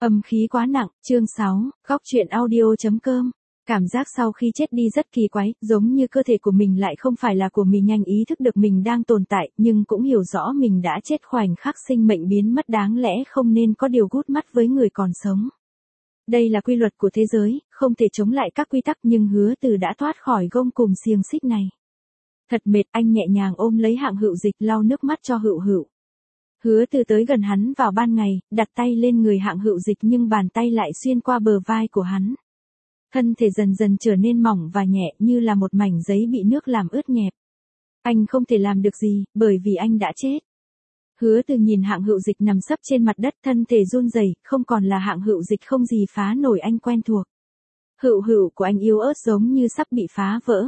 Âm khí quá nặng, chương 6, góc chuyện audio.com. Cảm giác sau khi chết đi rất kỳ quái, giống như cơ thể của mình lại không phải là của mình, nhanh ý thức được mình đang tồn tại, nhưng cũng hiểu rõ mình đã chết, khoảnh khắc sinh mệnh biến mất đáng lẽ không nên có điều gút mắt với người còn sống. Đây là quy luật của thế giới, không thể chống lại các quy tắc, nhưng Hứa Từ đã thoát khỏi gông cùm xiềng xích này. Thật mệt, anh nhẹ nhàng ôm lấy Hạng Hựu Dịch, lau nước mắt cho Hựu Hựu. Hứa Từ tới gần hắn vào ban ngày, đặt tay lên người Hạng Hựu Dịch nhưng bàn tay lại xuyên qua bờ vai của hắn. Thân thể dần dần trở nên mỏng và nhẹ như là một mảnh giấy bị nước làm ướt nhẹp. Anh không thể làm được gì, bởi vì anh đã chết. Hứa Từ nhìn Hạng Hựu Dịch nằm sấp trên mặt đất, thân thể run rẩy, không còn là Hạng Hựu Dịch không gì phá nổi anh quen thuộc. Hựu Hựu của anh yếu ớt giống như sắp bị phá vỡ.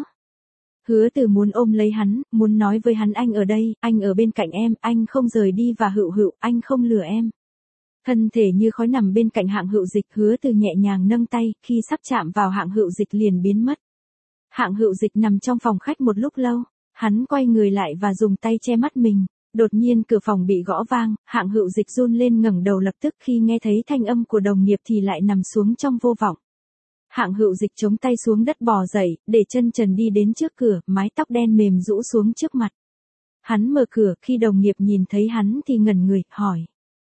Hứa Từ muốn ôm lấy hắn, muốn nói với hắn anh ở đây, anh ở bên cạnh em, anh không rời đi, và Hựu Hựu, anh không lừa em. Thân thể như khói nằm bên cạnh Hạng Hựu Dịch, Hứa Từ nhẹ nhàng nâng tay, khi sắp chạm vào Hạng Hựu Dịch liền biến mất. Hạng Hựu Dịch nằm trong phòng khách một lúc lâu, hắn quay người lại và dùng tay che mắt mình. Đột nhiên cửa phòng bị gõ vang, Hạng Hựu Dịch run lên ngẩng đầu, lập tức khi nghe thấy thanh âm của đồng nghiệp thì lại nằm xuống trong vô vọng. Hạng Hựu Dịch chống tay xuống đất bò dậy, để chân trần đi đến trước cửa, mái tóc đen mềm rũ xuống trước mặt. Hắn mở cửa, khi đồng nghiệp nhìn thấy hắn thì ngẩn người, hỏi.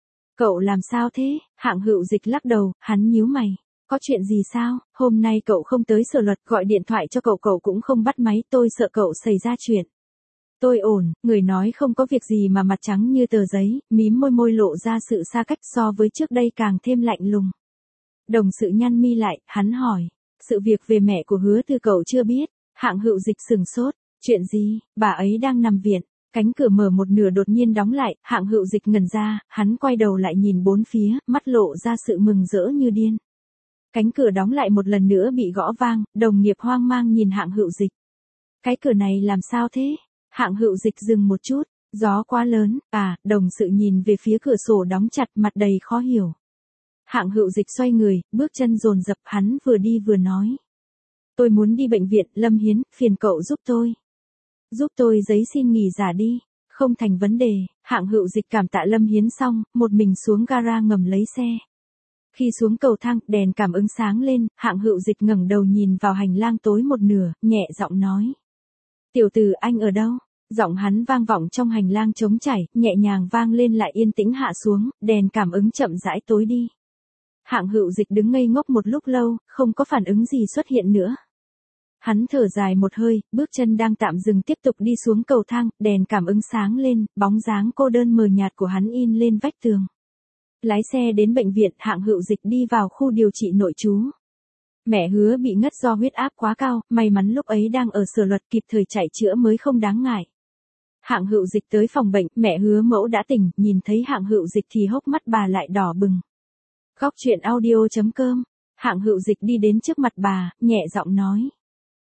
Cậu làm sao thế? Hạng Hựu Dịch lắc đầu, hắn nhíu mày. Có chuyện gì sao? Hôm nay cậu không tới sở luật, gọi điện thoại cho cậu cũng không bắt máy, tôi sợ cậu xảy ra chuyện. Tôi ổn, người nói không có việc gì mà mặt trắng như tờ giấy, mím môi lộ ra sự xa cách, so với trước đây càng thêm lạnh lùng. Đồng sự nhăn mi lại, hắn hỏi. Sự việc về mẹ của Hứa Từ cậu chưa biết? Hạng Hựu Dịch sừng sốt. Chuyện gì? Bà ấy đang nằm viện. Cánh cửa mở một nửa đột nhiên đóng lại, Hạng Hựu Dịch ngẩn ra, hắn quay đầu lại nhìn bốn phía, mắt lộ ra sự mừng rỡ như điên. Cánh cửa đóng lại một lần nữa bị gõ vang, đồng nghiệp hoang mang nhìn Hạng Hựu Dịch. Cái cửa này làm sao thế? Hạng Hựu Dịch dừng một chút, gió quá lớn, đồng sự nhìn về phía cửa sổ đóng chặt, mặt đầy khó hiểu. Hạng Hựu Dịch xoay người, bước chân dồn dập, hắn vừa đi vừa nói. Tôi muốn đi bệnh viện, Lâm Hiến, phiền cậu giúp tôi. Giúp tôi giấy xin nghỉ giả đi. Không thành vấn đề. Hạng Hựu Dịch cảm tạ Lâm Hiến xong, một mình xuống gara ngầm lấy xe. Khi xuống cầu thang, đèn cảm ứng sáng lên, Hạng Hựu Dịch ngẩng đầu nhìn vào hành lang tối một nửa, nhẹ giọng nói. Tiểu Từ, anh ở đâu? Giọng hắn vang vọng trong hành lang trống trải, nhẹ nhàng vang lên lại yên tĩnh hạ xuống, đèn cảm ứng chậm rãi tối đi. Hạng Hựu Dịch đứng ngây ngốc một lúc lâu, không có phản ứng gì xuất hiện nữa. Hắn thở dài một hơi, bước chân đang tạm dừng tiếp tục đi xuống cầu thang, đèn cảm ứng sáng lên, bóng dáng cô đơn mờ nhạt của hắn in lên vách tường. Lái xe đến bệnh viện, Hạng Hựu Dịch đi vào khu điều trị nội trú. Mẹ Hứa bị ngất do huyết áp quá cao, may mắn lúc ấy đang ở sở luật, kịp thời chạy chữa mới không đáng ngại. Hạng Hựu Dịch tới phòng bệnh, mẹ Hứa mẫu đã tỉnh, nhìn thấy Hạng Hựu Dịch thì hốc mắt bà lại đỏ bừng. Góc chuyện audio.com. Hạng Hựu Dịch đi đến trước mặt bà, nhẹ giọng nói.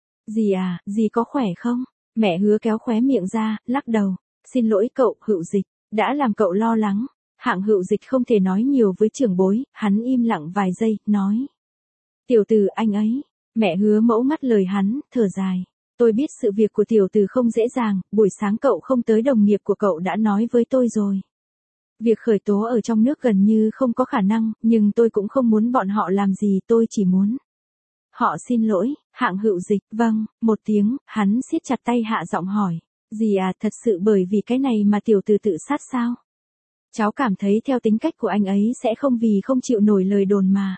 Dì à, dì có khỏe không? Mẹ Hứa kéo khóe miệng ra, lắc đầu. Xin lỗi cậu, Hựu Dịch, đã làm cậu lo lắng. Hạng Hựu Dịch không thể nói nhiều với trưởng bối, hắn im lặng vài giây, nói. Tiểu Từ, anh ấy. Mẹ Hứa mẫu ngắt lời hắn, thở dài. Tôi biết sự việc của Tiểu Từ không dễ dàng, buổi sáng cậu không tới, đồng nghiệp của cậu đã nói với tôi rồi. Việc khởi tố ở trong nước gần như không có khả năng, nhưng tôi cũng không muốn bọn họ làm gì, tôi chỉ muốn. Họ xin lỗi. Hạng Hựu Dịch, vâng, một tiếng, hắn siết chặt tay, hạ giọng hỏi. Dì à, thật sự bởi vì cái này mà Tiểu Từ tự sát sao? Cháu cảm thấy theo tính cách của anh ấy sẽ không vì không chịu nổi lời đồn mà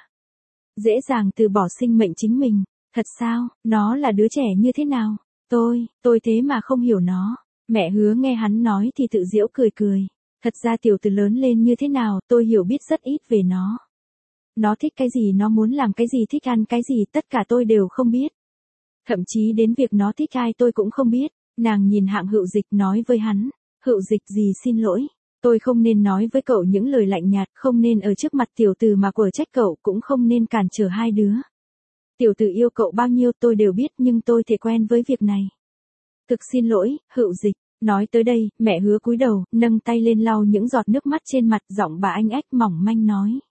dễ dàng từ bỏ sinh mệnh chính mình. Thật sao? Nó là đứa trẻ như thế nào? Tôi thế mà không hiểu nó. Mẹ Hứa nghe hắn nói thì tự giễu cười cười. Thật ra Tiểu Từ lớn lên như thế nào, tôi hiểu biết rất ít về nó. Nó thích cái gì, nó muốn làm cái gì, thích ăn cái gì, tất cả tôi đều không biết. Thậm chí đến việc nó thích ai tôi cũng không biết. Nàng nhìn Hạng Hựu Dịch nói với hắn. Hựu Dịch, dì xin lỗi. Tôi không nên nói với cậu những lời lạnh nhạt, không nên ở trước mặt Tiểu Từ mà quở trách cậu, cũng không nên cản trở hai đứa. Tiểu Từ yêu cậu bao nhiêu tôi đều biết, nhưng tôi thể quen với việc này. Thực xin lỗi, Hựu Dịch. Nói tới đây, mẹ Hứa cúi đầu, nâng tay lên lau những giọt nước mắt trên mặt, giọng bà anh ách mỏng manh nói.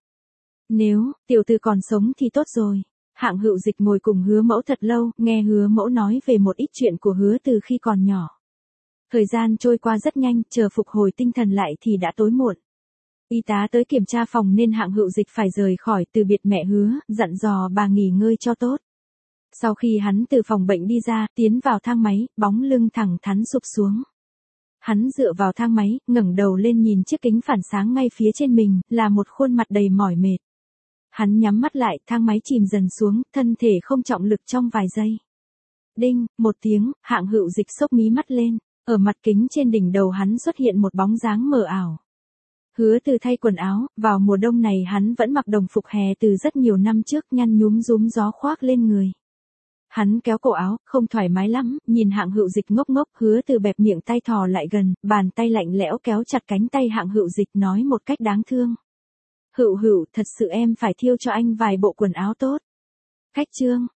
Nếu Tiểu Từ còn sống thì tốt rồi. Hạng Hựu Dịch ngồi cùng Hứa mẫu thật lâu, nghe Hứa mẫu nói về một ít chuyện của Hứa từ khi còn nhỏ. Thời gian trôi qua rất nhanh, chờ phục hồi tinh thần lại thì đã tối muộn. Y tá tới kiểm tra phòng nên Hạng Hữu Dịch phải rời khỏi, từ biệt mẹ Hứa, dặn dò bà nghỉ ngơi cho tốt. Sau khi hắn từ phòng bệnh đi ra, tiến vào thang máy, bóng lưng thẳng thắn sụp xuống. Hắn dựa vào thang máy, ngẩng đầu lên nhìn chiếc kính phản sáng ngay phía trên mình, là một khuôn mặt đầy mỏi mệt. Hắn nhắm mắt lại, thang máy chìm dần xuống, thân thể không trọng lực trong vài giây. Đinh, một tiếng, Hạng Hữu Dịch xốc mí mắt lên, ở mặt kính trên đỉnh đầu hắn xuất hiện một bóng dáng mờ ảo. Hứa Từ thay quần áo, vào mùa đông này hắn vẫn mặc đồng phục hè từ rất nhiều năm trước, nhăn nhúm rúm gió khoác lên người. Hắn kéo cổ áo, không thoải mái lắm, nhìn Hạng Hữu Dịch ngốc ngốc, Hứa Từ bẹp miệng tay thò lại gần, bàn tay lạnh lẽo kéo chặt cánh tay Hạng Hữu Dịch nói một cách đáng thương. Hữu Hữu, thật sự em phải thiêu cho anh vài bộ quần áo tốt. Cách chương